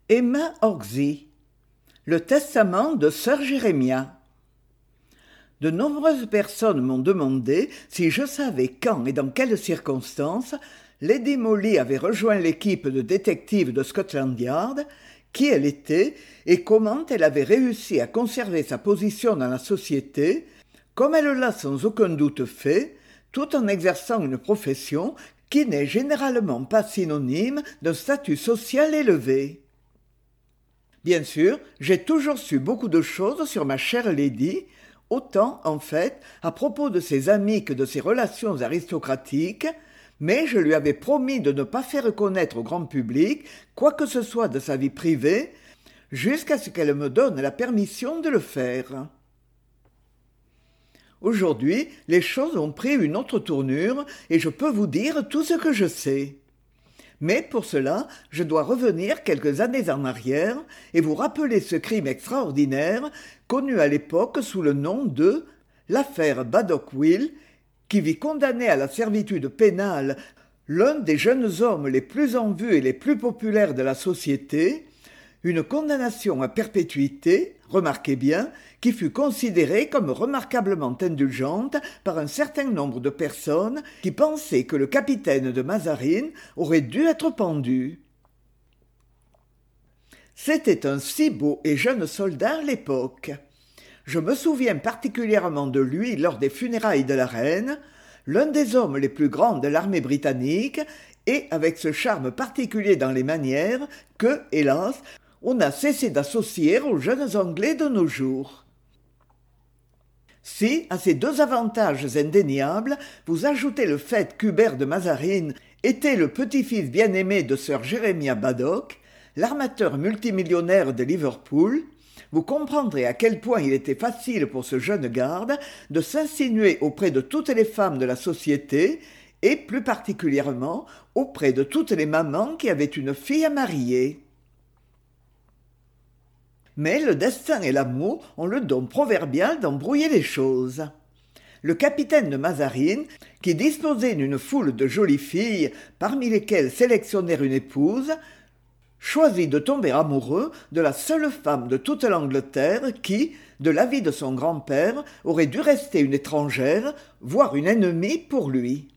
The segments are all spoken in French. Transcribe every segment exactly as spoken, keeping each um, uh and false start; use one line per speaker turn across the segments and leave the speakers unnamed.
Emma Orczy, le testament de sœur Jérémia. De nombreuses personnes m'ont demandé si je savais quand et dans quelles circonstances Lady Molly avait rejoint l'équipe de détectives de Scotland Yard, qui elle était et comment elle avait réussi à conserver sa position dans la société, comme elle l'a sans aucun doute fait, tout en exerçant une profession qui n'est généralement pas synonyme d'un statut social élevé. Bien sûr, j'ai toujours su beaucoup de choses sur ma chère Lady, autant, en fait, à propos de ses amis que de ses relations aristocratiques, mais je lui avais promis de ne pas faire connaître au grand public quoi que ce soit de sa vie privée, jusqu'à ce qu'elle me donne la permission de le faire. Aujourd'hui, les choses ont pris une autre tournure et je peux vous dire tout ce que je sais. Mais pour cela, je dois revenir quelques années en arrière et vous rappeler ce crime extraordinaire connu à l'époque sous le nom de l'affaire Baddock-Will, qui vit condamné à la servitude pénale l'un des jeunes hommes les plus en vue et les plus populaires de la société, une condamnation à perpétuité, remarquez bien, qui fut considérée comme remarquablement indulgente par un certain nombre de personnes qui pensaient que le capitaine de Mazarine aurait dû être pendu. C'était un si beau et jeune soldat à l'époque. Je me souviens particulièrement de lui lors des funérailles de la reine, l'un des hommes les plus grands de l'armée britannique, et avec ce charme particulier dans les manières que, hélas, on a cessé d'associer aux jeunes Anglais de nos jours. Si, à ces deux avantages indéniables, vous ajoutez le fait qu'Hubert de Mazarine était le petit-fils bien-aimé de sir Jérémia Baddock, l'armateur multimillionnaire de Liverpool, vous comprendrez à quel point il était facile pour ce jeune garde de s'insinuer auprès de toutes les femmes de la société et plus particulièrement auprès de toutes les mamans qui avaient une fille à marier. Mais le destin et l'amour ont le don proverbial d'embrouiller les choses. Le capitaine de Mazarine, qui disposait d'une foule de jolies filles, parmi lesquelles sélectionner une épouse, choisit de tomber amoureux de la seule femme de toute l'Angleterre qui, de l'avis de son grand-père, aurait dû rester une étrangère, voire une ennemie pour lui.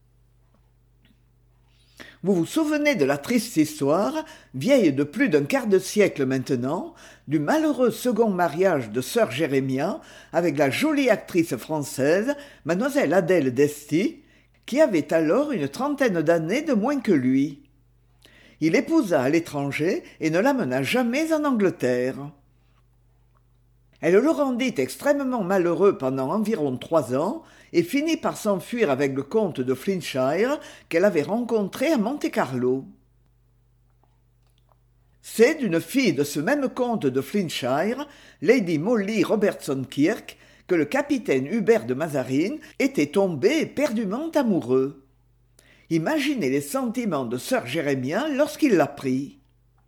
Vous vous souvenez de la triste histoire, vieille de plus d'un quart de siècle maintenant, du malheureux second mariage de sœur Jérémia avec la jolie actrice française, mademoiselle Adèle d'Esti, qui avait alors une trentaine d'années de moins que lui. Il épousa à l'étranger et ne l'amena jamais en Angleterre. Elle le rendit extrêmement malheureux pendant environ trois ans et finit par s'enfuir avec le comte de Flintshire qu'elle avait rencontré à Monte-Carlo. C'est d'une fille de ce même comte de Flintshire, Lady Molly Robertson-Kirk, que le capitaine Hubert de Mazarine était tombé éperdument amoureux. Imaginez les sentiments de sir Jérémia lorsqu'il l'apprit.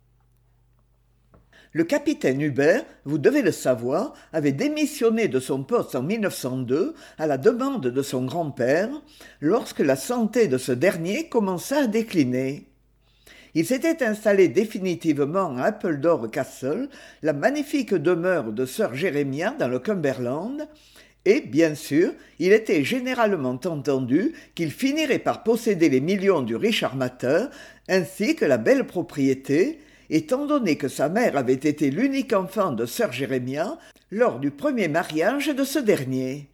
Le capitaine Hubert, vous devez le savoir, avait démissionné de son poste en mille neuf cent deux à la demande de son grand-père, lorsque la santé de ce dernier commença à décliner. Il s'était installé définitivement à Appledore Castle, la magnifique demeure de sir Jérémia dans le Cumberland, et, bien sûr, il était généralement entendu qu'il finirait par posséder les millions du riche armateur, ainsi que la belle propriété, étant donné que sa mère avait été l'unique enfant de sir Jérémia lors du premier mariage de ce dernier.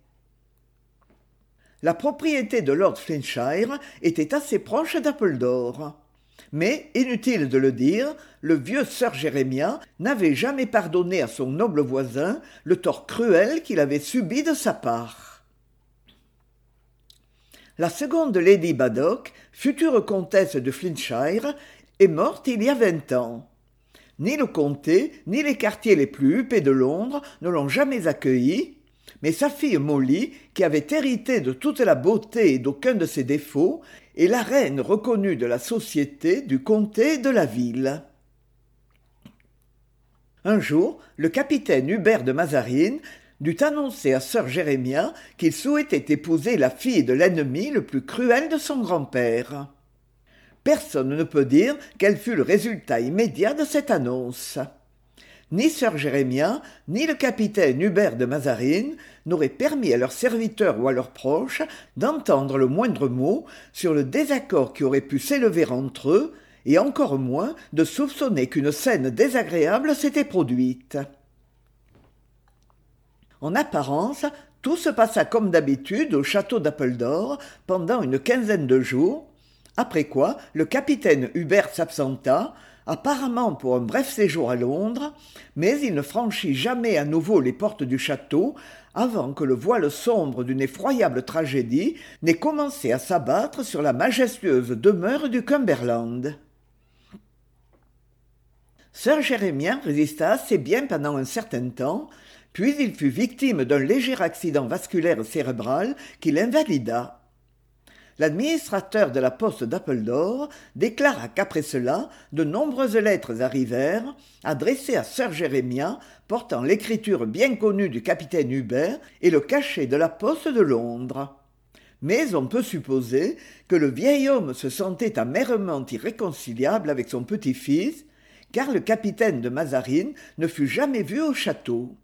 La propriété de lord Flintshire était assez proche d'Appledore. Mais, inutile de le dire, le vieux sir Jérémia n'avait jamais pardonné à son noble voisin le tort cruel qu'il avait subi de sa part. La seconde Lady Baddock, future comtesse de Flintshire, est morte il y a vingt ans. Ni le comté, ni les quartiers les plus huppés de Londres ne l'ont jamais accueillie, mais sa fille Molly, qui avait hérité de toute la beauté et d'aucun de ses défauts, est la reine reconnue de la société, du comté et de la ville. Un jour, le capitaine Hubert de Mazarine dut annoncer à sir Jérémia qu'il souhaitait épouser la fille de l'ennemi le plus cruel de son grand-père. Personne ne peut dire quel fut le résultat immédiat de cette annonce. Ni sœur Jérémia, ni le capitaine Hubert de Mazarine n'auraient permis à leurs serviteurs ou à leurs proches d'entendre le moindre mot sur le désaccord qui aurait pu s'élever entre eux, et encore moins de soupçonner qu'une scène désagréable s'était produite. En apparence, tout se passa comme d'habitude au château d'Appledore pendant une quinzaine de jours, après quoi le capitaine Hubert s'absenta, apparemment pour un bref séjour à Londres, mais il ne franchit jamais à nouveau les portes du château avant que le voile sombre d'une effroyable tragédie n'ait commencé à s'abattre sur la majestueuse demeure du Cumberland. Sir Jérémien résista assez bien pendant un certain temps, puis il fut victime d'un léger accident vasculaire cérébral qui l'invalida. L'administrateur de la poste d'Appledore déclara qu'après cela, de nombreuses lettres arrivèrent, adressées à sir Jérémia, portant l'écriture bien connue du capitaine Hubert et le cachet de la poste de Londres. Mais on peut supposer que le vieil homme se sentait amèrement irréconciliable avec son petit-fils, car le capitaine de Mazarine ne fut jamais vu au château.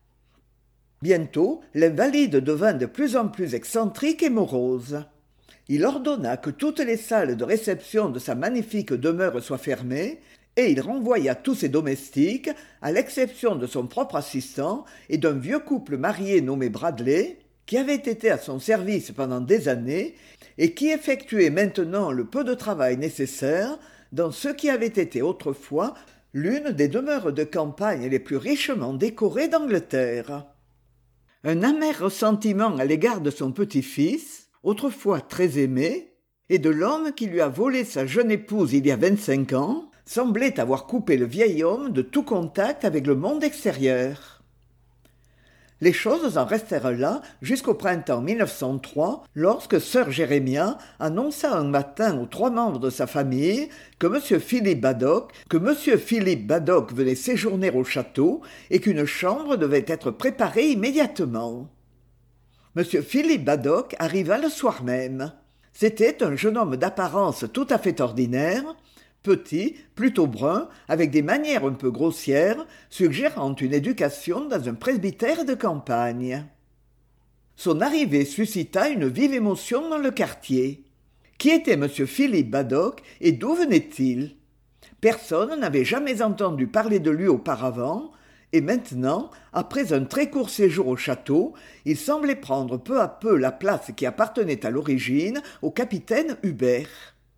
Bientôt, l'invalide devint de plus en plus excentrique et morose. Il ordonna que toutes les salles de réception de sa magnifique demeure soient fermées, et il renvoya tous ses domestiques, à l'exception de son propre assistant et d'un vieux couple marié nommé Bradley, qui avait été à son service pendant des années et qui effectuait maintenant le peu de travail nécessaire dans ce qui avait été autrefois l'une des demeures de campagne les plus richement décorées d'Angleterre. Un amer ressentiment à l'égard de son petit-fils, autrefois très aimé, et de l'homme qui lui a volé sa jeune épouse il y a vingt-cinq ans, semblait avoir coupé le vieil homme de tout contact avec le monde extérieur. Les choses en restèrent là jusqu'au printemps mille neuf cent trois, lorsque sir Jérémia annonça un matin aux trois membres de sa famille que M. Philip Baddock, que M. Philip Baddock venait séjourner au château et qu'une chambre devait être préparée immédiatement. M. Philip Baddock arriva le soir même. C'était un jeune homme d'apparence tout à fait ordinaire, petit, plutôt brun, avec des manières un peu grossières, suggérant une éducation dans un presbytère de campagne. Son arrivée suscita une vive émotion dans le quartier. Qui était M. Philip Baddock et d'où venait-il? Personne n'avait jamais entendu parler de lui auparavant, et maintenant, après un très court séjour au château, il semblait prendre peu à peu la place qui appartenait à l'origine au capitaine Hubert.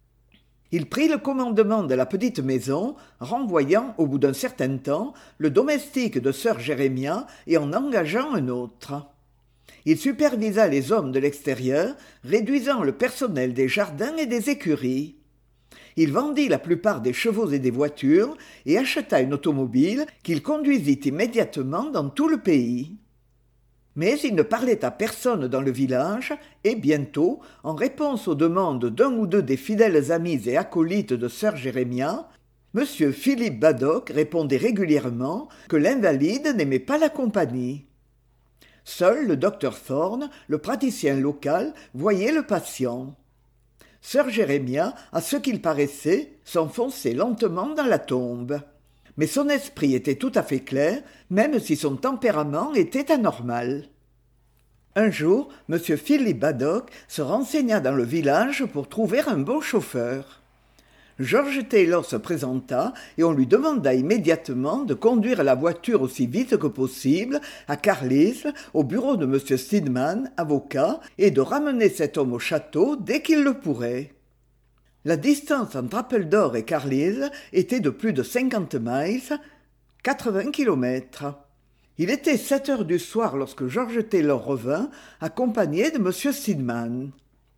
Il prit le commandement de la petite maison, renvoyant, au bout d'un certain temps, le domestique de sir Jérémia et en engageant un autre. Il supervisa les hommes de l'extérieur, réduisant le personnel des jardins et des écuries. Il vendit la plupart des chevaux et des voitures et acheta une automobile qu'il conduisit immédiatement dans tout le pays. Mais il ne parlait à personne dans le village, et bientôt, en réponse aux demandes d'un ou deux des fidèles amis et acolytes de sir Jérémia, M. Philip Baddock répondait régulièrement que l'invalide n'aimait pas la compagnie. Seul le docteur Thorne, le praticien local, voyait le patient. Sir Jérémia, à ce qu'il paraissait, s'enfonçait lentement dans la tombe. Mais son esprit était tout à fait clair, même si son tempérament était anormal. Un jour, M. Philip Baddock se renseigna dans le village pour trouver un bon chauffeur. George Taylor se présenta et on lui demanda immédiatement de conduire la voiture aussi vite que possible à Carlisle, au bureau de M. Stedman, avocat, et de ramener cet homme au château dès qu'il le pourrait. La distance entre Appledore et Carlisle était de plus de cinquante miles, quatre-vingts kilomètres. Il était sept heures du soir lorsque George Taylor revint, accompagné de M. Stedman.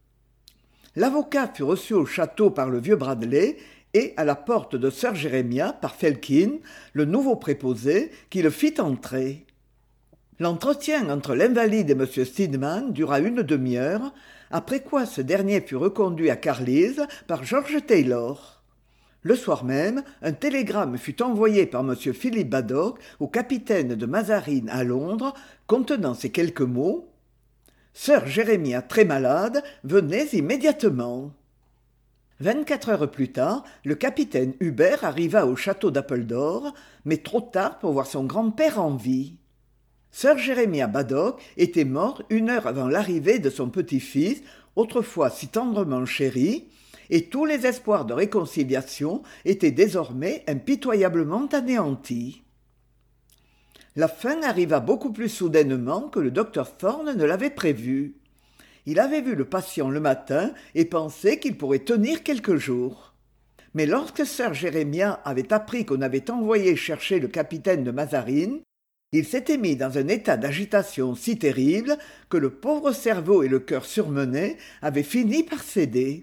L'avocat fut reçu au château par le vieux Bradley et à la porte de sir Jérémia par Felkin, le nouveau préposé, qui le fit entrer. L'entretien entre l'invalide et M. Stedman dura une demi-heure, après quoi ce dernier fut reconduit à Carlisle par George Taylor. Le soir même, un télégramme fut envoyé par M. Philip Baddock au capitaine de Mazarine à Londres, contenant ces quelques mots: « Sir Jérémia très malade, venez immédiatement. » Vingt-quatre heures plus tard, le capitaine Hubert arriva au château d'Appledore, mais trop tard pour voir son grand-père en vie. Sir Jérémia Baddock était mort une heure avant l'arrivée de son petit-fils, autrefois si tendrement chéri, et tous les espoirs de réconciliation étaient désormais impitoyablement anéantis. La fin arriva beaucoup plus soudainement que le docteur Thorne ne l'avait prévu. Il avait vu le patient le matin et pensait qu'il pourrait tenir quelques jours. Mais lorsque sir Jérémia avait appris qu'on avait envoyé chercher le capitaine de Mazarine, il s'était mis dans un état d'agitation si terrible que le pauvre cerveau et le cœur surmenés avaient fini par céder.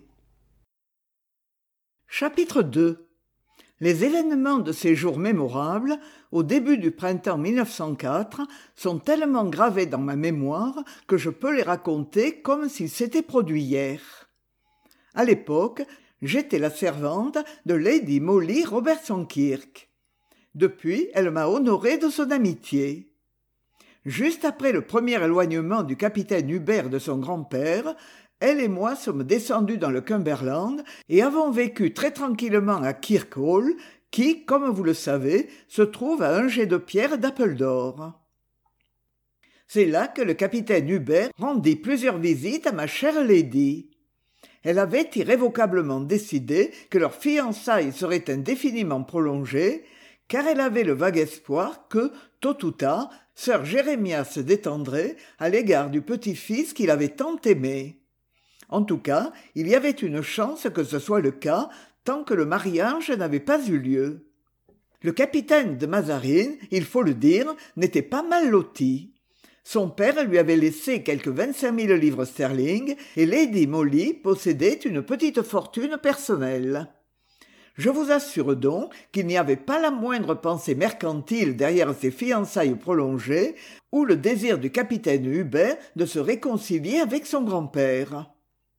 Chapitre deux. Les événements de ces jours mémorables, au début du printemps mille neuf cent quatre, sont tellement gravés dans ma mémoire que je peux les raconter comme s'ils s'étaient produits hier. À l'époque, j'étais la servante de Lady Molly Robertson Kirke. Depuis, elle m'a honoré de son amitié. Juste après le premier éloignement du capitaine Hubert de son grand-père, elle et moi sommes descendus dans le Cumberland et avons vécu très tranquillement à Kirk Hall, qui, comme vous le savez, se trouve à un jet de pierre d'Appledore. C'est là que le capitaine Hubert rendit plusieurs visites à ma chère lady. Elle avait irrévocablement décidé que leur fiançailles seraient indéfiniment prolongées, car elle avait le vague espoir que, tôt ou tard, sir Jérémia se détendrait à l'égard du petit-fils qu'il avait tant aimé. En tout cas, il y avait une chance que ce soit le cas, tant que le mariage n'avait pas eu lieu. Le capitaine de Mazarine, il faut le dire, n'était pas mal loti. Son père lui avait laissé quelques vingt-cinq mille livres sterling et Lady Molly possédait une petite fortune personnelle. Je vous assure donc qu'il n'y avait pas la moindre pensée mercantile derrière ces fiançailles prolongées ou le désir du capitaine Hubert de se réconcilier avec son grand-père.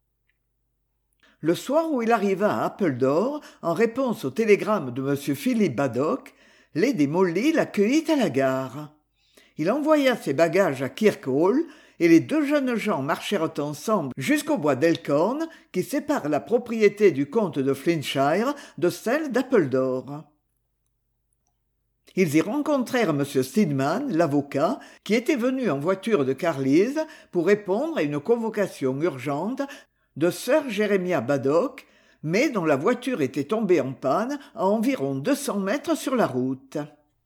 Le soir où il arriva à Appledore, en réponse au télégramme de M. Philip Baddock, Lady Molly l'accueillit à la gare. Il envoya ses bagages à Kirk Hall, et les deux jeunes gens marchèrent ensemble jusqu'au bois d'Elkhorn, qui sépare la propriété du comte de Flintshire de celle d'Appledore. Ils y rencontrèrent M. Stedman, l'avocat, qui était venu en voiture de Carlisle pour répondre à une convocation urgente de sir Jérémia Baddock, mais dont la voiture était tombée en panne à environ deux cents mètres sur la route.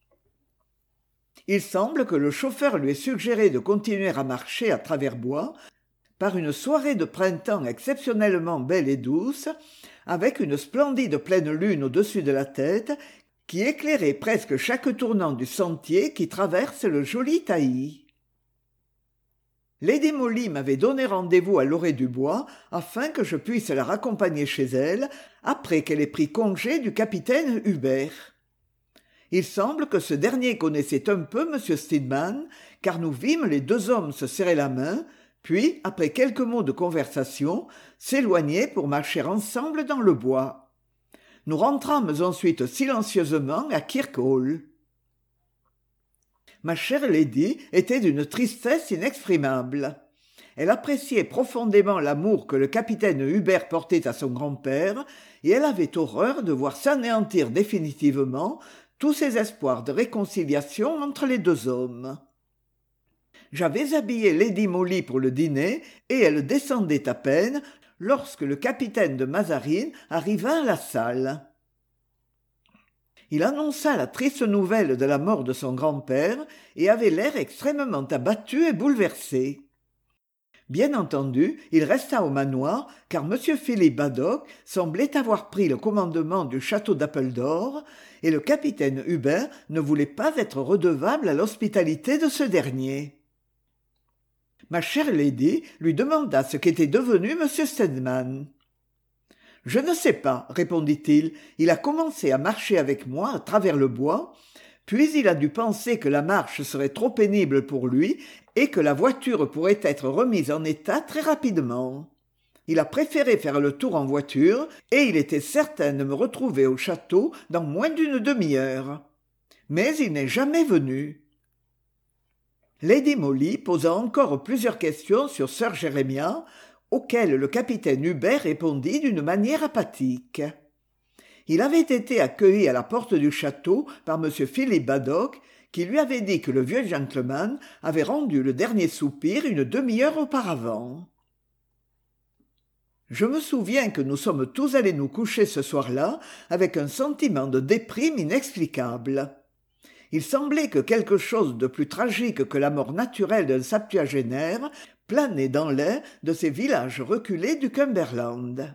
Il semble que le chauffeur lui ait suggéré de continuer à marcher à travers bois par une soirée de printemps exceptionnellement belle et douce, avec une splendide pleine lune au-dessus de la tête qui éclairait presque chaque tournant du sentier qui traverse le joli taillis. Lady Molly m'avait donné rendez-vous à l'orée du bois afin que je puisse la raccompagner chez elle après qu'elle ait pris congé du capitaine Hubert. Il semble que ce dernier connaissait un peu M. Stedman, car nous vîmes les deux hommes se serrer la main, puis, après quelques mots de conversation, s'éloigner pour marcher ensemble dans le bois. Nous rentrâmes ensuite silencieusement à Kirk Hall. Ma chère lady était d'une tristesse inexprimable. Elle appréciait profondément l'amour que le capitaine Hubert portait à son grand-père, et elle avait horreur de voir s'anéantir définitivement tous ses espoirs de réconciliation entre les deux hommes. J'avais habillé Lady Molly pour le dîner, et elle descendait à peine lorsque le capitaine de Mazarine arriva à la salle. Il annonça la triste nouvelle de la mort de son grand-père et avait l'air extrêmement abattu et bouleversé. Bien entendu, il resta au manoir, car M. Philip Baddock semblait avoir pris le commandement du château d'Appledore, et le capitaine Hubert ne voulait pas être redevable à l'hospitalité de ce dernier. Ma chère lady lui demanda ce qu'était devenu M. Stedman. « Je ne sais pas, répondit-il, il a commencé à marcher avec moi à travers le bois, puis il a dû penser que la marche serait trop pénible pour lui et que la voiture pourrait être remise en état très rapidement. Il a préféré faire le tour en voiture et il était certain de me retrouver au château dans moins d'une demi-heure. Mais il n'est jamais venu. » Lady Molly posa encore plusieurs questions sur sir Jérémia, auquel le capitaine Hubert répondit d'une manière apathique. Il avait été accueilli à la porte du château par M. Philippe Badoc, qui lui avait dit que le vieux gentleman avait rendu le dernier soupir une demi-heure auparavant. Je me souviens que nous sommes tous allés nous coucher ce soir-là avec un sentiment de déprime inexplicable. Il semblait que quelque chose de plus tragique que la mort naturelle d'un septuagénaire planait dans l'air de ces villages reculés du Cumberland.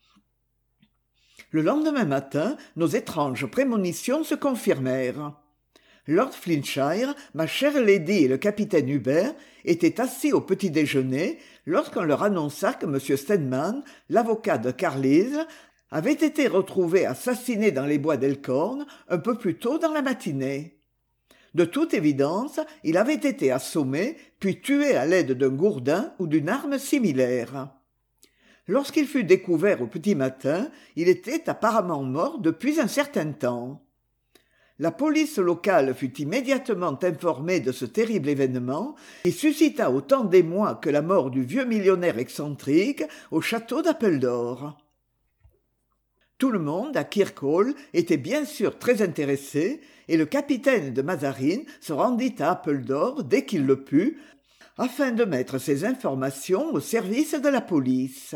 Le lendemain matin, nos étranges prémonitions se confirmèrent. Lord Flintshire, ma chère lady et le capitaine Hubert étaient assis au petit-déjeuner lorsqu'on leur annonça que M. Stedman, l'avocat de Carlisle, avait été retrouvé assassiné dans les bois d'Elkhorn un peu plus tôt dans la matinée. De toute évidence, il avait été assommé puis tué à l'aide d'un gourdin ou d'une arme similaire. Lorsqu'il fut découvert au petit matin, il était apparemment mort depuis un certain temps. La police locale fut immédiatement informée de ce terrible événement et suscita autant d'émoi que la mort du vieux millionnaire excentrique au château d'Appledore. Tout le monde, à Kirkhall, était bien sûr très intéressé, et le capitaine de Mazarine se rendit à Appledore dès qu'il le put, afin de mettre ces informations au service de la police.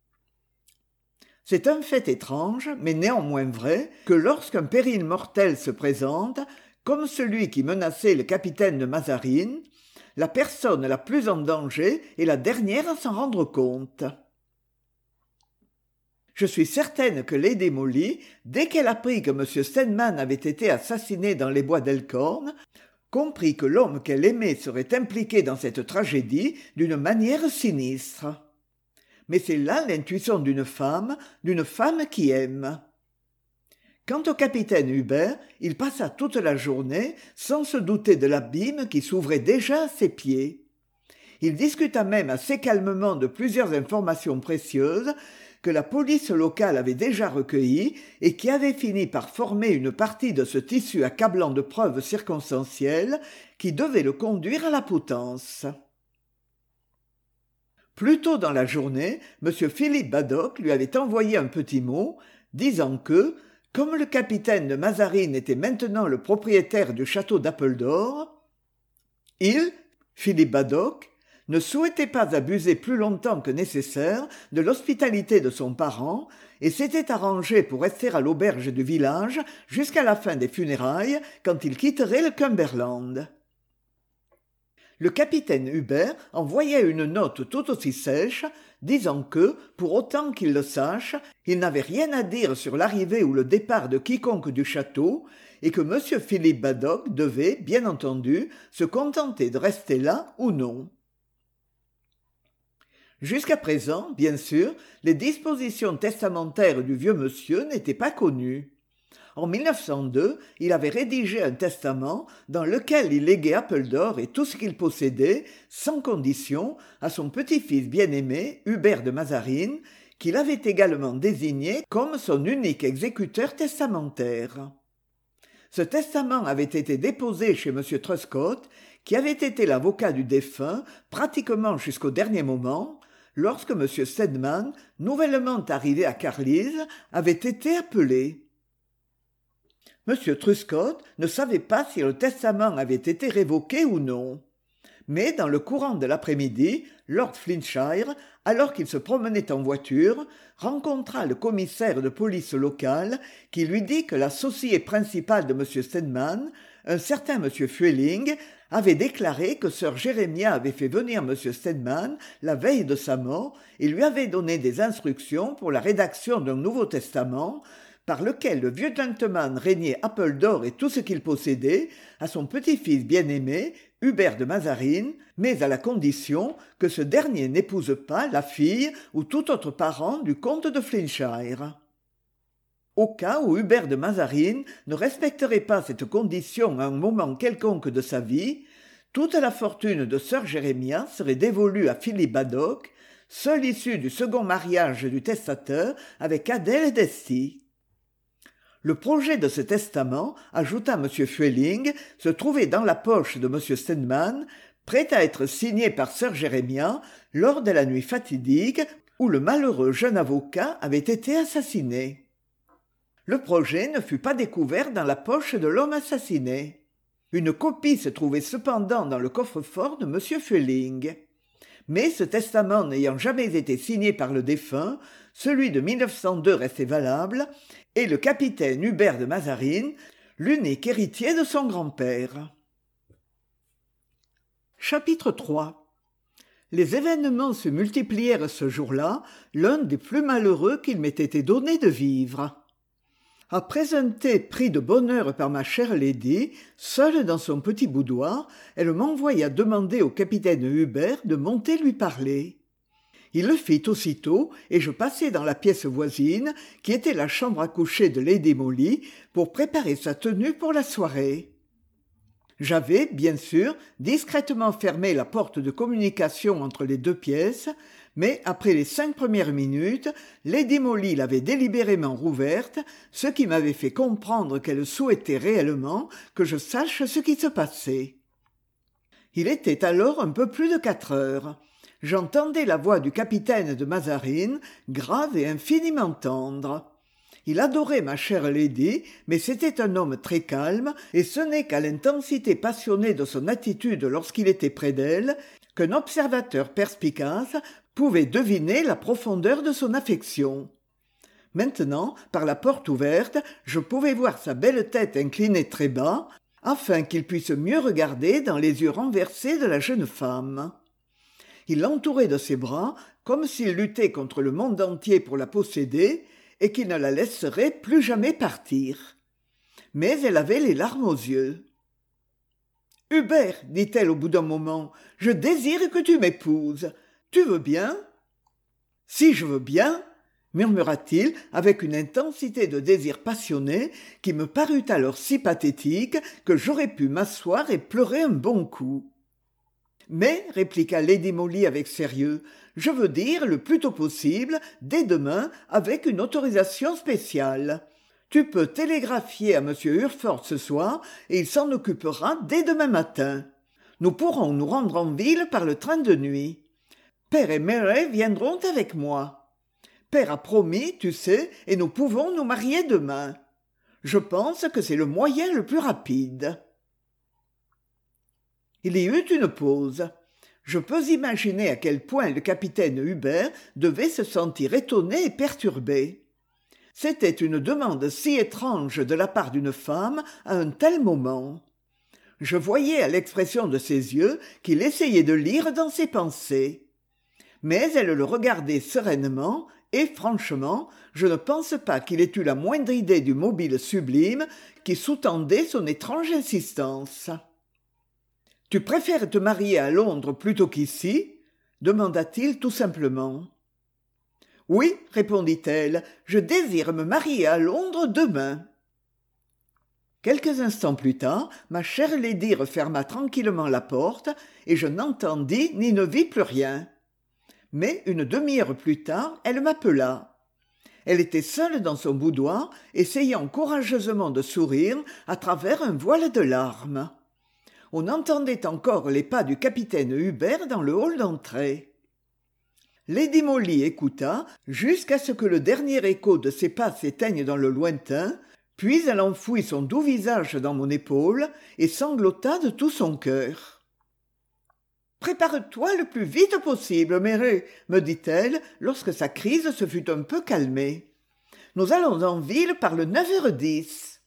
C'est un fait étrange, mais néanmoins vrai, que lorsqu'un péril mortel se présente, comme celui qui menaçait le capitaine de Mazarine, la personne la plus en danger est la dernière à s'en rendre compte. Je suis certaine que Lady Molly, dès qu'elle apprit que M. Stedman avait été assassiné dans les bois d'Elkhorn, comprit que l'homme qu'elle aimait serait impliqué dans cette tragédie d'une manière sinistre. Mais c'est là l'intuition d'une femme, d'une femme qui aime. Quant au capitaine Hubert, il passa toute la journée sans se douter de l'abîme qui s'ouvrait déjà à ses pieds. Il discuta même assez calmement de plusieurs informations précieuses que la police locale avait déjà recueillies et qui avaient fini par former une partie de ce tissu accablant de preuves circonstancielles qui devait le conduire à la potence. Plus tôt dans la journée, M. Philippe Badoc lui avait envoyé un petit mot, disant que, comme le capitaine de Mazarine était maintenant le propriétaire du château d'Appledore, il, Philippe Badoc, ne souhaitait pas abuser plus longtemps que nécessaire de l'hospitalité de son parent et s'était arrangé pour rester à l'auberge du village jusqu'à la fin des funérailles quand il quitterait le Cumberland. Le capitaine Hubert envoyait une note tout aussi sèche, disant que, pour autant qu'il le sache, il n'avait rien à dire sur l'arrivée ou le départ de quiconque du château, et que M. Philippe Badoc devait, bien entendu, se contenter de rester là ou non. Jusqu'à présent, bien sûr, les dispositions testamentaires du vieux monsieur n'étaient pas connues. En mille neuf cent deux, il avait rédigé un testament dans lequel il léguait Appledore et tout ce qu'il possédait, sans condition, à son petit-fils bien-aimé, Hubert de Mazarine, qu'il avait également désigné comme son unique exécuteur testamentaire. Ce testament avait été déposé chez M. Truscott, qui avait été l'avocat du défunt pratiquement jusqu'au dernier moment, lorsque M. Stedman, nouvellement arrivé à Carlisle, avait été appelé. M. Truscott ne savait pas si le testament avait été révoqué ou non. Mais dans le courant de l'après-midi, Lord Flintshire, alors qu'il se promenait en voiture, rencontra le commissaire de police local qui lui dit que l'associé principal de M. Stedman, un certain M. Fueling, avait déclaré que sir Jérémia avait fait venir M. Stedman la veille de sa mort et lui avait donné des instructions pour la rédaction d'un nouveau testament par lequel le vieux gentleman régnait Appledore et tout ce qu'il possédait à son petit-fils bien-aimé, Hubert de Mazarine, mais à la condition que ce dernier n'épouse pas la fille ou tout autre parent du comte de Flintshire. Au cas où Hubert de Mazarine ne respecterait pas cette condition à un moment quelconque de sa vie, toute la fortune de sir Jérémia serait dévolue à Philippe Badoc, seule issue du second mariage du testateur avec Adèle d'Este. Le projet de ce testament, ajouta M. Fueling, se trouvait dans la poche de M. Stedman, prêt à être signé par sœur Jérémia lors de la nuit fatidique où le malheureux jeune avocat avait été assassiné. Le projet ne fut pas découvert dans la poche de l'homme assassiné. Une copie se trouvait cependant dans le coffre-fort de M. Feuling. Mais ce testament n'ayant jamais été signé par le défunt, celui de mille neuf cent deux restait valable, et le capitaine Hubert de Mazarine, l'unique héritier de son grand-père. Chapitre trois. Les événements se multiplièrent ce jour-là, l'un des plus malheureux qu'il m'ait été donné de vivre. Après un thé pris de bonne heure par ma chère lady, seule dans son petit boudoir, elle m'envoya demander au capitaine Hubert de monter lui parler. Il le fit aussitôt, et je passai dans la pièce voisine, qui était la chambre à coucher de lady Molly, pour préparer sa tenue pour la soirée. J'avais, bien sûr, discrètement fermé la porte de communication entre les deux pièces, mais après les cinq premières minutes, lady Molly l'avait délibérément rouverte, ce qui m'avait fait comprendre qu'elle souhaitait réellement que je sache ce qui se passait. Il était alors un peu plus de quatre heures. J'entendais la voix du capitaine de Mazarine, grave et infiniment tendre. Il adorait ma chère lady, mais c'était un homme très calme, et ce n'est qu'à l'intensité passionnée de son attitude lorsqu'il était près d'elle qu'un observateur perspicace pouvait deviner la profondeur de son affection. Maintenant, par la porte ouverte, je pouvais voir sa belle tête inclinée très bas, afin qu'il puisse mieux regarder dans les yeux renversés de la jeune femme. Il l'entourait de ses bras, comme s'il luttait contre le monde entier pour la posséder, et qu'il ne la laisserait plus jamais partir. Mais elle avait les larmes aux yeux. « Hubert, dit-elle au bout d'un moment, je désire que tu m'épouses. Tu veux bien ?»« Si je veux bien, » murmura-t-il avec une intensité de désir passionné qui me parut alors si pathétique que j'aurais pu m'asseoir et pleurer un bon coup. « Mais, répliqua lady Molly avec sérieux, je veux dire le plus tôt possible, dès demain, avec une autorisation spéciale. Tu peux télégraphier à M. Urford ce soir et il s'en occupera dès demain matin. Nous pourrons nous rendre en ville par le train de nuit. Père et Mary viendront avec moi. Père a promis, tu sais, et nous pouvons nous marier demain. Je pense que c'est le moyen le plus rapide. » Il y eut une pause. Je peux imaginer à quel point le capitaine Hubert devait se sentir étonné et perturbé. C'était une demande si étrange de la part d'une femme à un tel moment. Je voyais à l'expression de ses yeux qu'il essayait de lire dans ses pensées. Mais elle le regardait sereinement, et franchement, je ne pense pas qu'il ait eu la moindre idée du mobile sublime qui sous-tendait son étrange insistance. « Tu préfères te marier à Londres plutôt qu'ici ?» demanda-t-il tout simplement. « Oui, répondit-elle, je désire me marier à Londres demain. » Quelques instants plus tard, ma chère lady referma tranquillement la porte, et je n'entendis ni ne vis plus rien. Mais une demi-heure plus tard, elle m'appela. Elle était seule dans son boudoir, essayant courageusement de sourire à travers un voile de larmes. On entendait encore les pas du capitaine Hubert dans le hall d'entrée. Lady Molly écouta jusqu'à ce que le dernier écho de ses pas s'éteigne dans le lointain, puis elle enfouit son doux visage dans mon épaule et sanglota de tout son cœur. « Prépare-toi le plus vite possible, Mary, me dit-elle lorsque sa crise se fut un peu calmée. Nous allons en ville par le neuf heures dix.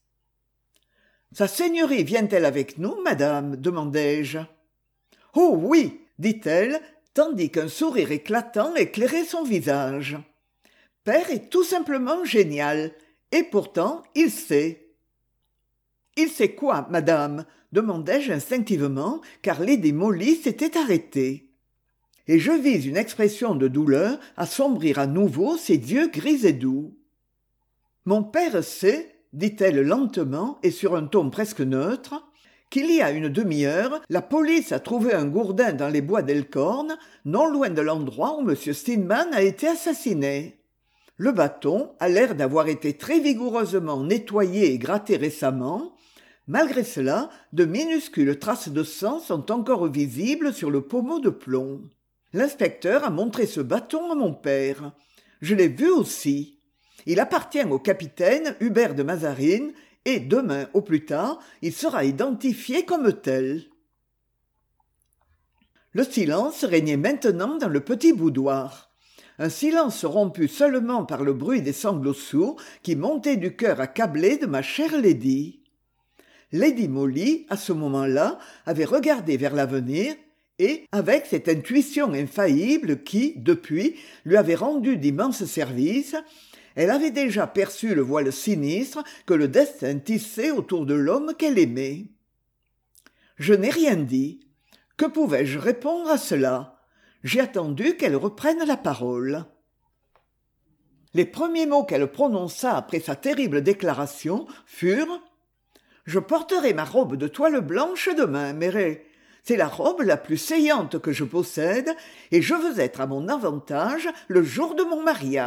Sa seigneurie vient-elle avec nous, madame demandai-je. « Oh oui, dit-elle, tandis qu'un sourire éclatant éclairait son visage. Père est tout simplement génial, et pourtant il sait. »« Il sait quoi, madame ?» demandai-je instinctivement, car lady Molly s'était arrêtée. Et je vis une expression de douleur assombrir à nouveau ses yeux gris et doux. « Mon père sait, dit-elle lentement et sur un ton presque neutre, qu'il y a une demi-heure, la police a trouvé un gourdin dans les bois d'Elkhorn, non loin de l'endroit où M. Steinman a été assassiné. Le bâton a l'air d'avoir été très vigoureusement nettoyé et gratté récemment, Malgré cela, de minuscules traces de sang sont encore visibles sur le pommeau de plomb. L'inspecteur a montré ce bâton à mon père. Je l'ai vu aussi. Il appartient au capitaine Hubert de Mazarine et demain au plus tard, il sera identifié comme tel. Le silence régnait maintenant dans le petit boudoir. Un silence rompu seulement par le bruit des sanglots sourds qui montaient du cœur accablé de ma chère Lady. Lady Molly, à ce moment-là, avait regardé vers l'avenir et, avec cette intuition infaillible qui, depuis, lui avait rendu d'immenses services, elle avait déjà perçu le voile sinistre que le destin tissait autour de l'homme qu'elle aimait. Je n'ai rien dit. Que pouvais-je répondre à cela ? J'ai attendu qu'elle reprenne la parole. Les premiers mots qu'elle prononça après sa terrible déclaration furent « Je porterai ma robe de toile blanche demain, Méré. C'est la robe la plus saillante que je possède, et je veux être à mon avantage le jour de mon mariage. »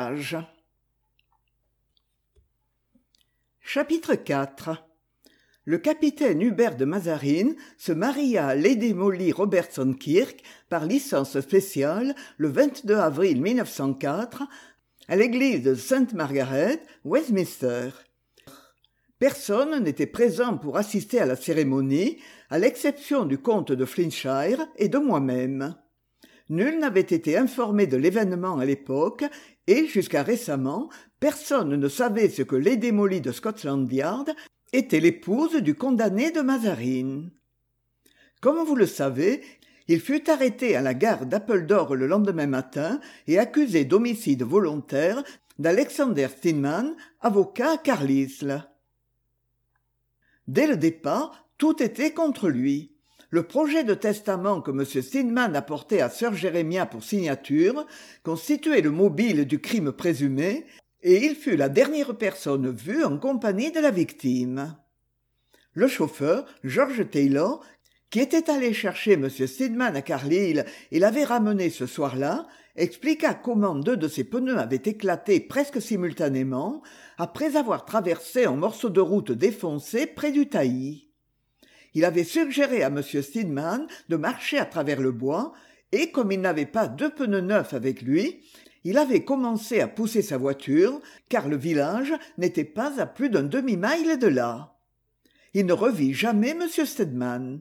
Chapitre quatre. Le capitaine Hubert de Mazarine se maria à Lady Molly Robertson Kirke par licence spéciale le vingt-deux avril mille neuf cent quatre à l'église de Sainte Margaret, Westminster. Personne n'était présent pour assister à la cérémonie, à l'exception du comte de Flintshire et de moi-même. Nul n'avait été informé de l'événement à l'époque, et, jusqu'à récemment, personne ne savait ce que Lady Molly de Scotland Yard était l'épouse du condamné de Mazarine. Comme vous le savez, il fut arrêté à la gare d'Appledore le lendemain matin et accusé d'homicide volontaire d'Alexander Steinman, avocat à Carlisle. Dès le départ, tout était contre lui. Le projet de testament que M. Steinman apportait à sœur Jérémia pour signature constituait le mobile du crime présumé, et il fut la dernière personne vue en compagnie de la victime. Le chauffeur, George Taylor, qui était allé chercher M. Steinman à Carlisle et l'avait ramené ce soir-là, expliqua comment deux de ses pneus avaient éclaté presque simultanément après avoir traversé un morceau de route défoncé près du taillis. Il avait suggéré à M. Steinman de marcher à travers le bois et, comme il n'avait pas deux pneus neufs avec lui, il avait commencé à pousser sa voiture, car le village n'était pas à plus d'un demi-mille de là. Il ne revit jamais M. Stedman.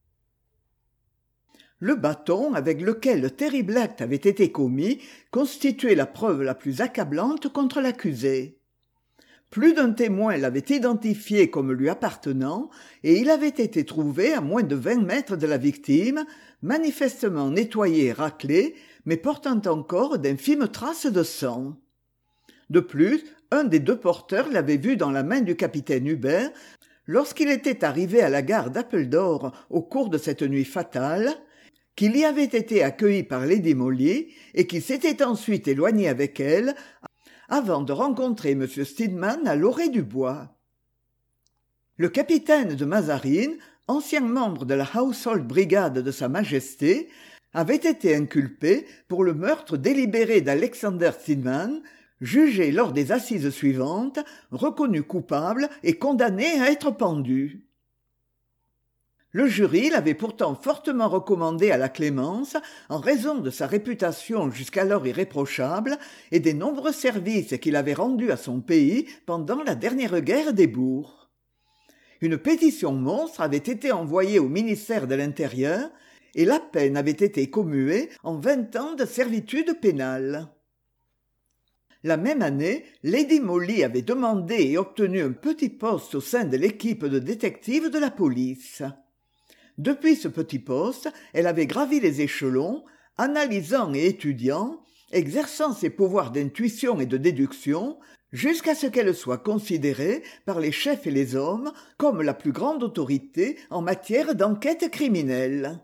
Le bâton avec lequel le terrible acte avait été commis constituait la preuve la plus accablante contre l'accusé. Plus d'un témoin l'avait identifié comme lui appartenant, et il avait été trouvé à moins de vingt mètres de la victime, manifestement nettoyé et raclé, mais portant encore d'infimes traces de sang. De plus, un des deux porteurs l'avait vu dans la main du capitaine Hubert lorsqu'il était arrivé à la gare d'Appledore au cours de cette nuit fatale, qu'il y avait été accueilli par Lady Molly et qu'il s'était ensuite éloigné avec elle avant de rencontrer M. Steinman à l'orée du bois. Le capitaine de Mazarine, ancien membre de la Household Brigade de Sa Majesté, avait été inculpé pour le meurtre délibéré d'Alexander Steinman, jugé lors des assises suivantes, reconnu coupable et condamné à être pendu. Le jury l'avait pourtant fortement recommandé à la clémence en raison de sa réputation jusqu'alors irréprochable et des nombreux services qu'il avait rendus à son pays pendant la dernière guerre des bourgs. Une pétition monstre avait été envoyée au ministère de l'Intérieur et la peine avait été commuée en vingt ans de servitude pénale. La même année, Lady Molly avait demandé et obtenu un petit poste au sein de l'équipe de détectives de la police. Depuis ce petit poste, elle avait gravi les échelons, analysant et étudiant, exerçant ses pouvoirs d'intuition et de déduction, jusqu'à ce qu'elle soit considérée par les chefs et les hommes comme la plus grande autorité en matière d'enquête criminelle.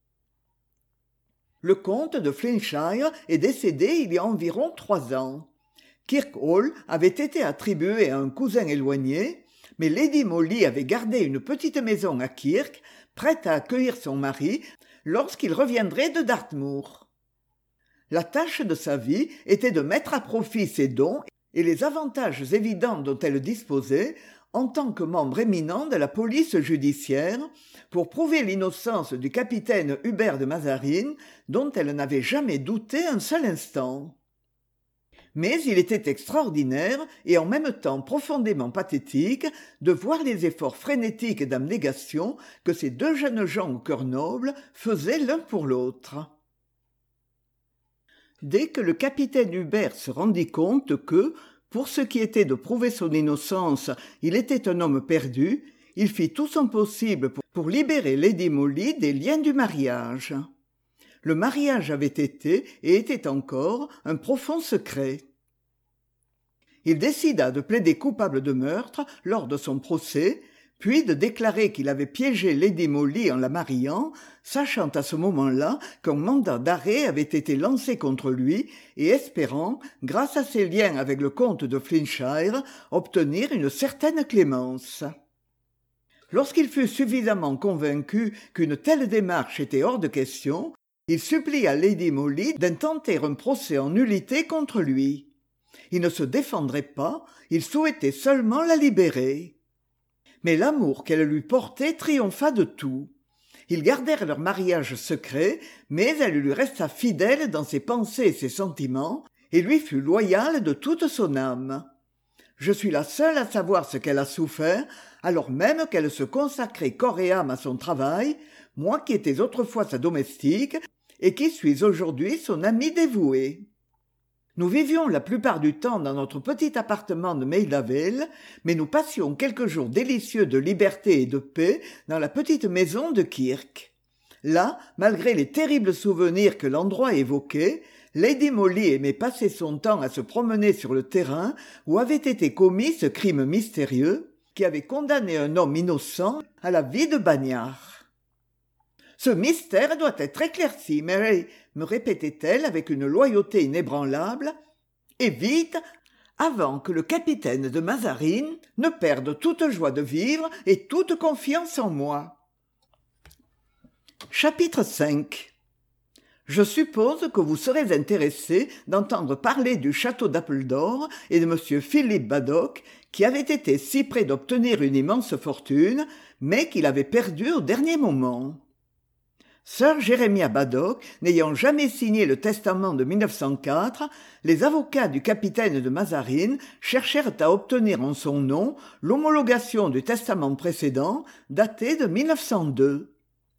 Le comte de Flintshire est décédé il y a environ trois ans. Kirk Hall avait été attribué à un cousin éloigné, mais Lady Molly avait gardé une petite maison à Kirk, prête à accueillir son mari lorsqu'il reviendrait de Dartmoor. La tâche de sa vie était de mettre à profit ses dons et les avantages évidents dont elle disposait en tant que membre éminent de la police judiciaire, pour prouver l'innocence du capitaine Hubert de Mazarine, dont elle n'avait jamais douté un seul instant. Mais il était extraordinaire et en même temps profondément pathétique de voir les efforts frénétiques d'abnégation que ces deux jeunes gens au cœur noble faisaient l'un pour l'autre. Dès que le capitaine Hubert se rendit compte que, pour ce qui était de prouver son innocence, il était un homme perdu, il fit tout son possible pour, pour libérer Lady Molly des liens du mariage. Le mariage avait été, et était encore, un profond secret. Il décida de plaider coupable de meurtre lors de son procès, puis de déclarer qu'il avait piégé Lady Molly en la mariant, sachant à ce moment-là qu'un mandat d'arrêt avait été lancé contre lui et espérant, grâce à ses liens avec le comte de Flintshire, obtenir une certaine clémence. Lorsqu'il fut suffisamment convaincu qu'une telle démarche était hors de question, il supplia Lady Molly d'intenter un procès en nullité contre lui. Il ne se défendrait pas, il souhaitait seulement la libérer. Mais l'amour qu'elle lui portait triompha de tout. Ils gardèrent leur mariage secret, mais elle lui resta fidèle dans ses pensées et ses sentiments, et lui fut loyale de toute son âme. Je suis la seule à savoir ce qu'elle a souffert, alors même qu'elle se consacrait corps et âme à son travail, moi qui étais autrefois sa domestique, et qui suis aujourd'hui son amie dévouée. Nous vivions la plupart du temps dans notre petit appartement de Maida Vale, mais nous passions quelques jours délicieux de liberté et de paix dans la petite maison de Kirk. Là, malgré les terribles souvenirs que l'endroit évoquait, Lady Molly aimait passer son temps à se promener sur le terrain où avait été commis ce crime mystérieux qui avait condamné un homme innocent à la vie de bagnard. « Ce mystère doit être éclairci, Mary !» me répétait-elle avec une loyauté inébranlable, « et vite, avant que le capitaine de Mazarine ne perde toute joie de vivre et toute confiance en moi. » Chapitre cinq. Je suppose que vous serez intéressé d'entendre parler du château d'Appledore et de M. Philip Baddock, qui avait été si près d'obtenir une immense fortune, mais qu'il avait perdue au dernier moment. Sir Jeremiah Baddock n'ayant jamais signé le testament de mille neuf cent quatre, les avocats du capitaine de Mazarine cherchèrent à obtenir en son nom l'homologation du testament précédent, daté de mille neuf cent deux.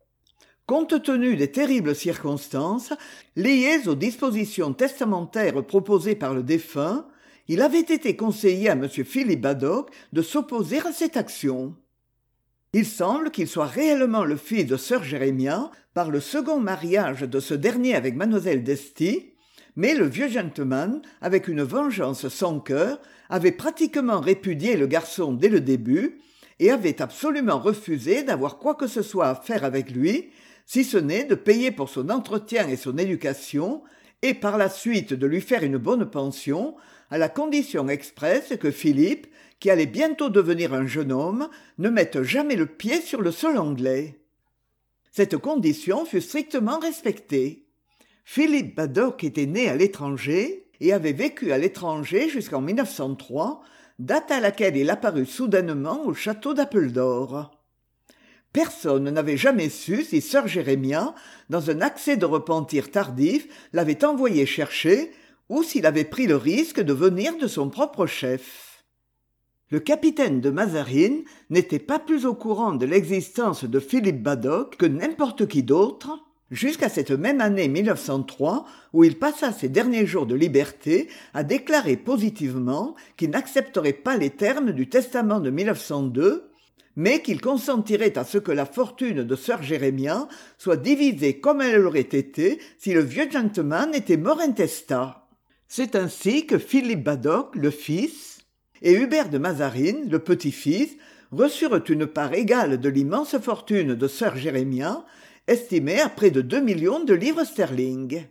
Compte tenu des terribles circonstances liées aux dispositions testamentaires proposées par le défunt, il avait été conseillé à M. Philip Baddock de s'opposer à cette action. Il semble qu'il soit réellement le fils de Sir Jeremiah par le second mariage de ce dernier avec mademoiselle d'Este, mais le vieux gentleman, avec une vengeance sans cœur, avait pratiquement répudié le garçon dès le début et avait absolument refusé d'avoir quoi que ce soit à faire avec lui, si ce n'est de payer pour son entretien et son éducation, et par la suite de lui faire une bonne pension, à la condition expresse que Philippe, qui allait bientôt devenir un jeune homme, ne mette jamais le pied sur le sol anglais. Cette condition fut strictement respectée. Philippe Baddock était né à l'étranger et avait vécu à l'étranger jusqu'en mille neuf cent trois, date à laquelle il apparut soudainement au château d'Appledore. Personne n'avait jamais su si Sir Jeremiah, dans un accès de repentir tardif, l'avait envoyé chercher ou s'il avait pris le risque de venir de son propre chef. Le capitaine de Mazarine n'était pas plus au courant de l'existence de Philip Baddock que n'importe qui d'autre, jusqu'à cette même année mille neuf cent trois où il passa ses derniers jours de liberté à déclarer positivement qu'il n'accepterait pas les termes du testament de mille neuf cent deux, mais qu'il consentirait à ce que la fortune de Sir Jeremiah soit divisée comme elle l'aurait été si le vieux gentleman était mort intestat. C'est ainsi que Philip Baddock, le fils, et Hubert de Mazarine, le petit-fils, reçurent une part égale de l'immense fortune de Sir Jeremiah, estimée à près de deux millions de livres sterling.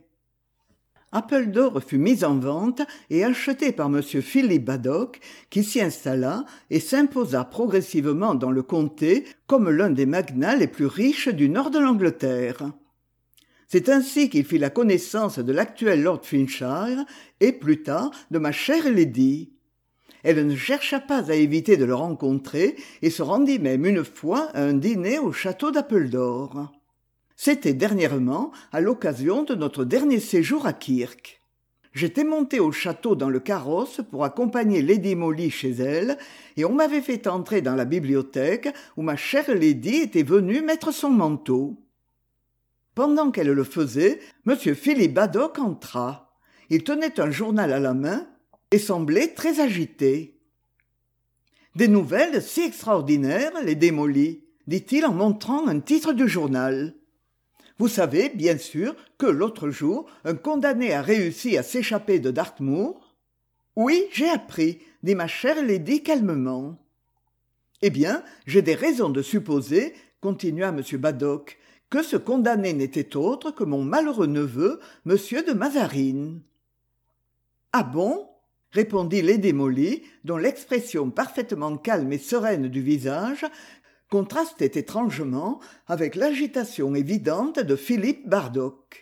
Appledore fut mis en vente et acheté par M. Philip Baddock, qui s'y installa et s'imposa progressivement dans le comté comme l'un des magnats les plus riches du nord de l'Angleterre. C'est ainsi qu'il fit la connaissance de l'actuel Lord Flintshire et, plus tard, de ma chère Lady. Elle ne chercha pas à éviter de le rencontrer et se rendit même une fois à un dîner au château d'Appledore. C'était dernièrement à l'occasion de notre dernier séjour à Kirk. J'étais monté au château dans le carrosse pour accompagner Lady Molly chez elle, et on m'avait fait entrer dans la bibliothèque où ma chère Lady était venue mettre son manteau. Pendant qu'elle le faisait, M. Philip Baddock entra. Il tenait un journal à la main et semblait très agité. « Des nouvelles si extraordinaires, Lady Molly, dit-il en montrant un titre du journal. Vous savez, bien sûr, que l'autre jour, un condamné a réussi à s'échapper de Dartmoor. Oui, j'ai appris, dit ma chère Lady calmement. Eh bien, j'ai des raisons de supposer, continua M. Baddock, que ce condamné n'était autre que mon malheureux neveu, M. de Mazarine. Ah bon? Répondit Lady Molly, dont l'expression parfaitement calme et sereine du visage contrastait étrangement avec l'agitation évidente de Philip Baddock.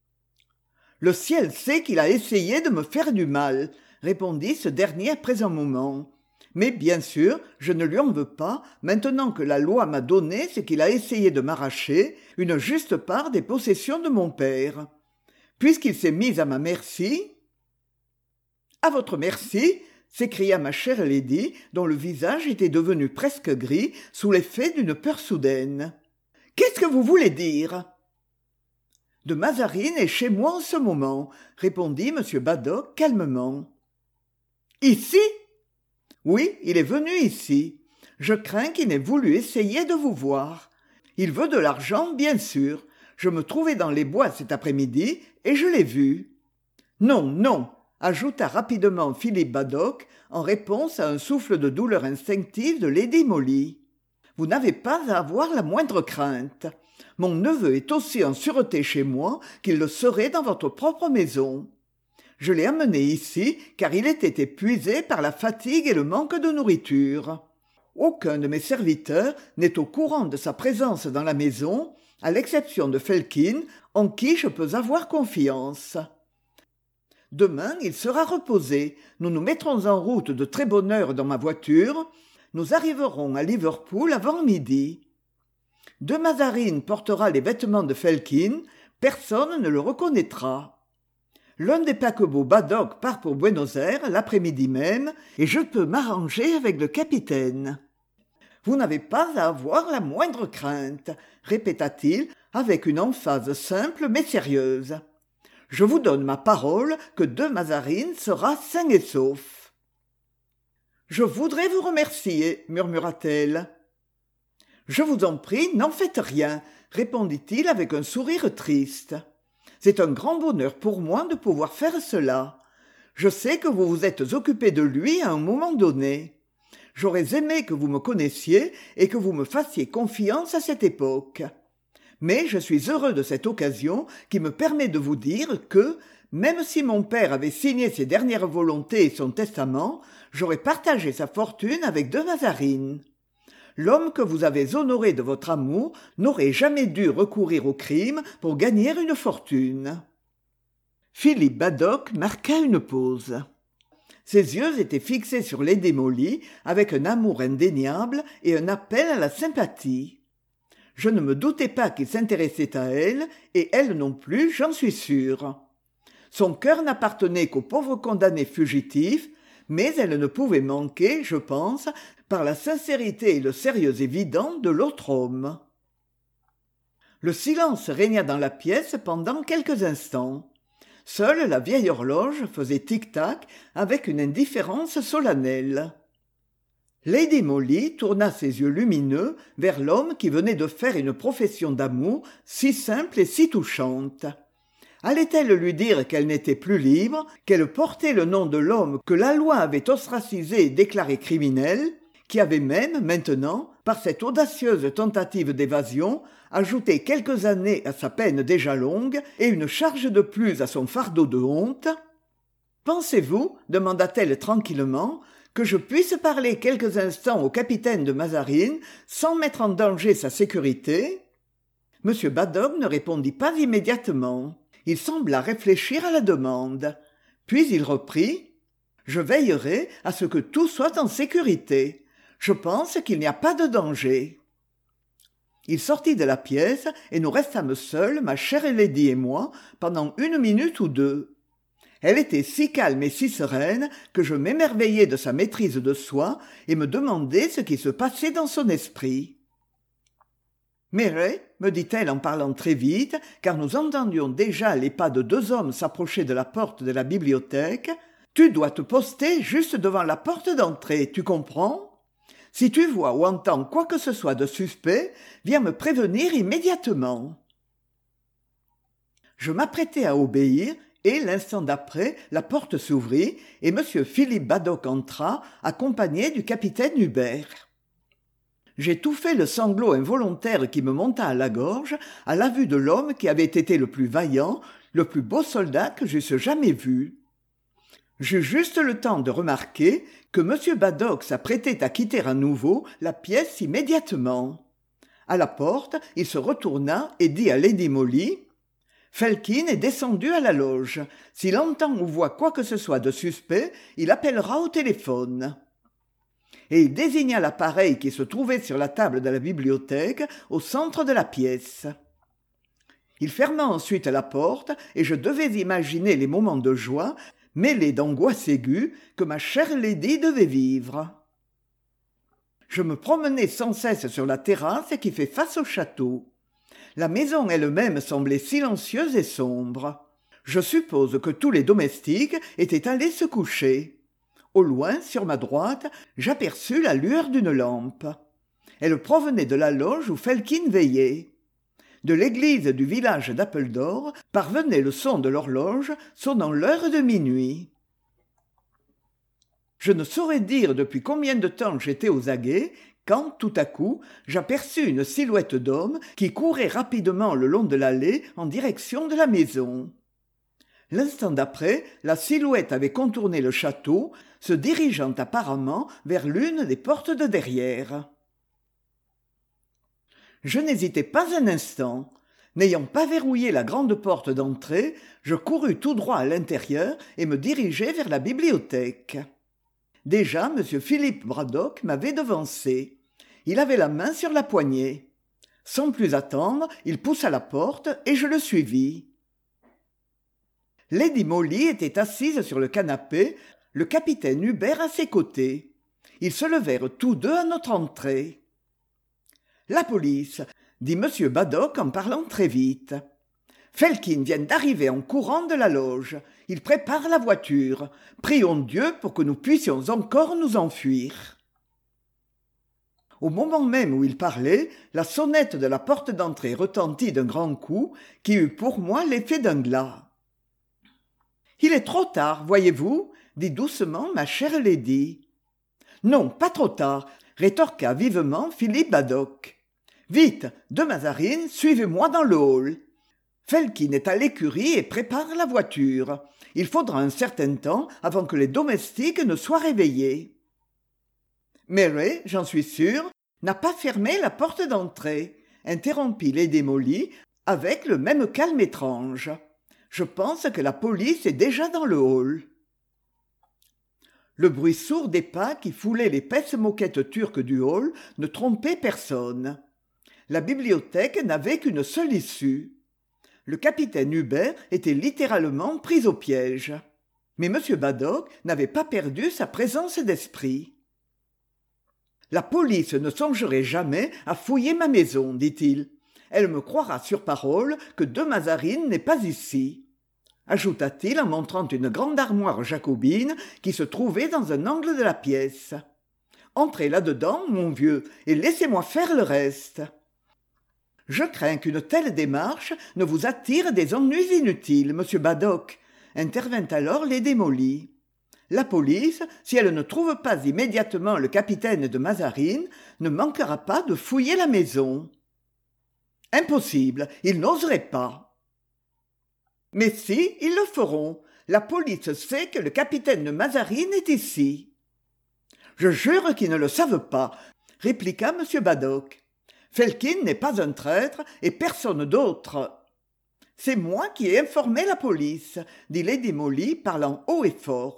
« Le ciel sait qu'il a essayé de me faire du mal, » répondit ce dernier après un moment. « Mais bien sûr, je ne lui en veux pas, maintenant que la loi m'a donné ce qu'il a essayé de m'arracher, une juste part des possessions de mon père. Puisqu'il s'est mis à ma merci... »« À votre merci !» s'écria ma chère Lady, dont le visage était devenu presque gris sous l'effet d'une peur soudaine. « Qu'est-ce que vous voulez dire ?»« De Mazarine est chez moi en ce moment, » répondit M. Baddock calmement. « Ici ?»« Oui, il est venu ici. Je crains qu'il n'ait voulu essayer de vous voir. Il veut de l'argent, bien sûr. Je me trouvais dans les bois cet après-midi et je l'ai vu. »« Non, non !» ajouta rapidement Philip Baddock en réponse à un souffle de douleur instinctive de Lady Molly. « Vous n'avez pas à avoir la moindre crainte. Mon neveu est aussi en sûreté chez moi qu'il le serait dans votre propre maison. Je l'ai amené ici car il était épuisé par la fatigue et le manque de nourriture. Aucun de mes serviteurs n'est au courant de sa présence dans la maison, à l'exception de Felkin, en qui je peux avoir confiance. Demain, il sera reposé. Nous nous mettrons en route de très bonne heure dans ma voiture. Nous arriverons à Liverpool avant midi. De Mazarine portera les vêtements de Felkin. Personne ne le reconnaîtra. L'un des paquebots Baddock part pour Buenos Aires l'après-midi même, et je peux m'arranger avec le capitaine. Vous n'avez pas à avoir la moindre crainte, répéta-t-il avec une emphase simple mais sérieuse. Je vous donne ma parole que de Mazarine sera sain et sauf. « Je voudrais vous remercier, » murmura-t-elle. « Je vous en prie, n'en faites rien, » répondit-il avec un sourire triste. « C'est un grand bonheur pour moi de pouvoir faire cela. Je sais que vous vous êtes occupé de lui à un moment donné. J'aurais aimé que vous me connaissiez et que vous me fassiez confiance à cette époque. Mais je suis heureux de cette occasion qui me permet de vous dire que, même si mon père avait signé ses dernières volontés et son testament, j'aurais partagé sa fortune avec de Mazarine. L'homme que vous avez honoré de votre amour n'aurait jamais dû recourir au crime pour gagner une fortune. » Philip Baddock marqua une pause. Ses yeux étaient fixés sur Lady Molly avec un amour indéniable et un appel à la sympathie. Je ne me doutais pas qu'il s'intéressait à elle, et elle non plus, j'en suis sûr. Son cœur n'appartenait qu'au pauvre condamné fugitif, mais elle ne pouvait manquer, je pense, par la sincérité et le sérieux évident de l'autre homme. Le silence régna dans la pièce pendant quelques instants. Seule la vieille horloge faisait tic-tac avec une indifférence solennelle. Lady Molly tourna ses yeux lumineux vers l'homme qui venait de faire une profession d'amour si simple et si touchante. Allait-elle lui dire qu'elle n'était plus libre, qu'elle portait le nom de l'homme que la loi avait ostracisé et déclaré criminel, qui avait même, maintenant, par cette audacieuse tentative d'évasion, ajouté quelques années à sa peine déjà longue et une charge de plus à son fardeau de honte? « Pensez-vous, demanda-t-elle tranquillement, que je puisse parler quelques instants au capitaine de Mazarine sans mettre en danger sa sécurité ?» M. Baddock ne répondit pas immédiatement. Il sembla réfléchir à la demande. Puis il reprit. « Je veillerai à ce que tout soit en sécurité. Je pense qu'il n'y a pas de danger. » Il sortit de la pièce et nous restâmes seuls, ma chère Lady et moi, pendant une minute ou deux. Elle était si calme et si sereine que je m'émerveillais de sa maîtrise de soi et me demandais ce qui se passait dans son esprit. « Mary, me dit-elle en parlant très vite, car nous entendions déjà les pas de deux hommes s'approcher de la porte de la bibliothèque, tu dois te poster juste devant la porte d'entrée, tu comprends ? Si tu vois ou entends quoi que ce soit de suspect, viens me prévenir immédiatement. » Je m'apprêtai à obéir, et l'instant d'après, la porte s'ouvrit, et M. Philippe Baddock entra, accompagné du capitaine Hubert. J'étouffai le sanglot involontaire qui me monta à la gorge, à la vue de l'homme qui avait été le plus vaillant, le plus beau soldat que j'eusse jamais vu. J'eus juste le temps de remarquer que M. Baddock s'apprêtait à quitter à nouveau la pièce immédiatement. À la porte, il se retourna et dit à Lady Molly « Felkin est descendu à la loge. S'il entend ou voit quoi que ce soit de suspect, il appellera au téléphone. » Et il désigna l'appareil qui se trouvait sur la table de la bibliothèque au centre de la pièce. Il ferma ensuite la porte et je devais imaginer les moments de joie mêlés d'angoisse aiguë que ma chère Lady devait vivre. Je me promenais sans cesse sur la terrasse qui fait face au château. La maison elle-même semblait silencieuse et sombre. Je suppose que tous les domestiques étaient allés se coucher. Au loin, sur ma droite, j'aperçus la lueur d'une lampe. Elle provenait de la loge où Felkin veillait. De l'église du village d'Appledore parvenait le son de l'horloge sonnant l'heure de minuit. Je ne saurais dire depuis combien de temps j'étais aux aguets, quand, tout à coup, j'aperçus une silhouette d'homme qui courait rapidement le long de l'allée en direction de la maison. L'instant d'après, la silhouette avait contourné le château, se dirigeant apparemment vers l'une des portes de derrière. Je n'hésitai pas un instant. N'ayant pas verrouillé la grande porte d'entrée, je courus tout droit à l'intérieur et me dirigeai vers la bibliothèque. Déjà, M. Philippe Baddock m'avait devancé. Il avait la main sur la poignée. Sans plus attendre, il poussa la porte et je le suivis. Lady Molly était assise sur le canapé, le capitaine Hubert à ses côtés. Ils se levèrent tous deux à notre entrée. « La police !» dit M. Baddock en parlant très vite. « Felkin vient d'arriver en courant de la loge. Il prépare la voiture. Prions Dieu pour que nous puissions encore nous enfuir. » Au moment même où il parlait, la sonnette de la porte d'entrée retentit d'un grand coup qui eut pour moi l'effet d'un glas. « Il est trop tard, voyez-vous » dit doucement ma chère Lady. « Non, pas trop tard » rétorqua vivement Philippe Baddock. « Vite, de Mazarine, suivez-moi dans le hall. Felkin est à l'écurie et prépare la voiture. Il faudra un certain temps avant que les domestiques ne soient réveillés. » Mary, j'en suis sûre, n'a pas fermé la porte d'entrée, interrompit Lady Molly avec le même calme étrange. Je pense que la police est déjà dans le hall. Le bruit sourd des pas qui foulaient l'épaisse moquette turque du hall ne trompait personne. La bibliothèque n'avait qu'une seule issue. Le capitaine Hubert était littéralement pris au piège. Mais M. Baddock n'avait pas perdu sa présence d'esprit. « La police ne songerait jamais à fouiller ma maison, dit-il. Elle me croira sur parole que de Mazarine n'est pas ici. » ajouta-t-il en montrant une grande armoire jacobine qui se trouvait dans un angle de la pièce. « Entrez là-dedans, mon vieux, et laissez-moi faire le reste. » « Je crains qu'une telle démarche ne vous attire des ennuis inutiles, monsieur Baddock, » intervint alors Lady Molly. « La police, si elle ne trouve pas immédiatement le capitaine de Mazarine, ne manquera pas de fouiller la maison. »« Impossible, ils n'oseraient pas. »« Mais si, ils le feront. La police sait que le capitaine de Mazarine est ici. »« Je jure qu'ils ne le savent pas, » répliqua M. Baddock. Felkin n'est pas un traître et personne d'autre. « C'est moi qui ai informé la police, » dit Lady Molly, parlant haut et fort.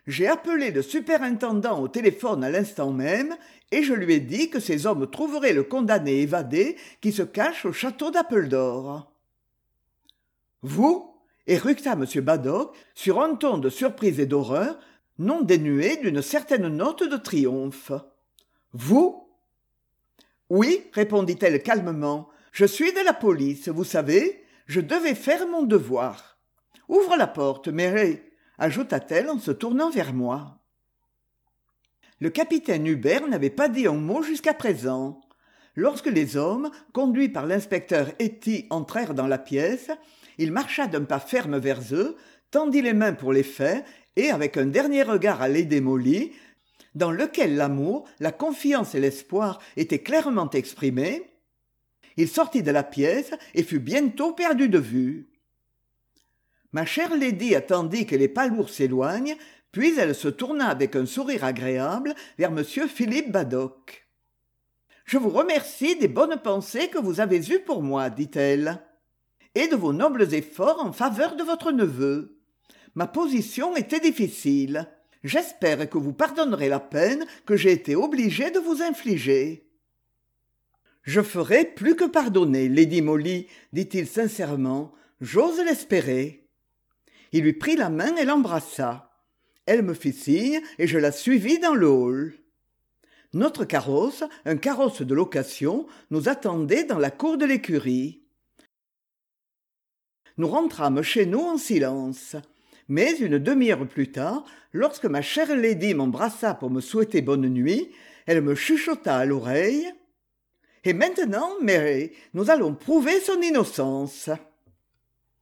J'ai appelé le superintendant au téléphone à l'instant même, et je lui ai dit que ces hommes trouveraient le condamné évadé qui se cache au château d'Appledore. Vous éructa M. Baddock sur un ton de surprise et d'horreur, non dénué d'une certaine note de triomphe. Vous Oui, répondit-elle calmement, je suis de la police, vous savez, je devais faire mon devoir. Ouvre la porte, Mary, ajouta-t-elle en se tournant vers moi. Le capitaine Hubert n'avait pas dit un mot jusqu'à présent. Lorsque les hommes, conduits par l'inspecteur Etty, entrèrent dans la pièce, il marcha d'un pas ferme vers eux, tendit les mains pour les faire, et avec un dernier regard à Lady Molly, dans lequel l'amour, la confiance et l'espoir étaient clairement exprimés, il sortit de la pièce et fut bientôt perdu de vue. Ma chère Lady attendit que les palourdes s'éloignent, puis elle se tourna avec un sourire agréable vers m. Philippe Baddock. « Je vous remercie des bonnes pensées que vous avez eues pour moi, dit-elle, et de vos nobles efforts en faveur de votre neveu. Ma position était difficile. J'espère que vous pardonnerez la peine que j'ai été obligée de vous infliger. »« Je ferai plus que pardonner, Lady Molly, dit-il sincèrement, j'ose l'espérer. » Il lui prit la main et l'embrassa. Elle me fit signe et je la suivis dans le hall. Notre carrosse, un carrosse de location, nous attendait dans la cour de l'écurie. Nous rentrâmes chez nous en silence. Mais une demi-heure plus tard, lorsque ma chère Lady m'embrassa pour me souhaiter bonne nuit, elle me chuchota à l'oreille « Et maintenant, Mary, nous allons prouver son innocence. »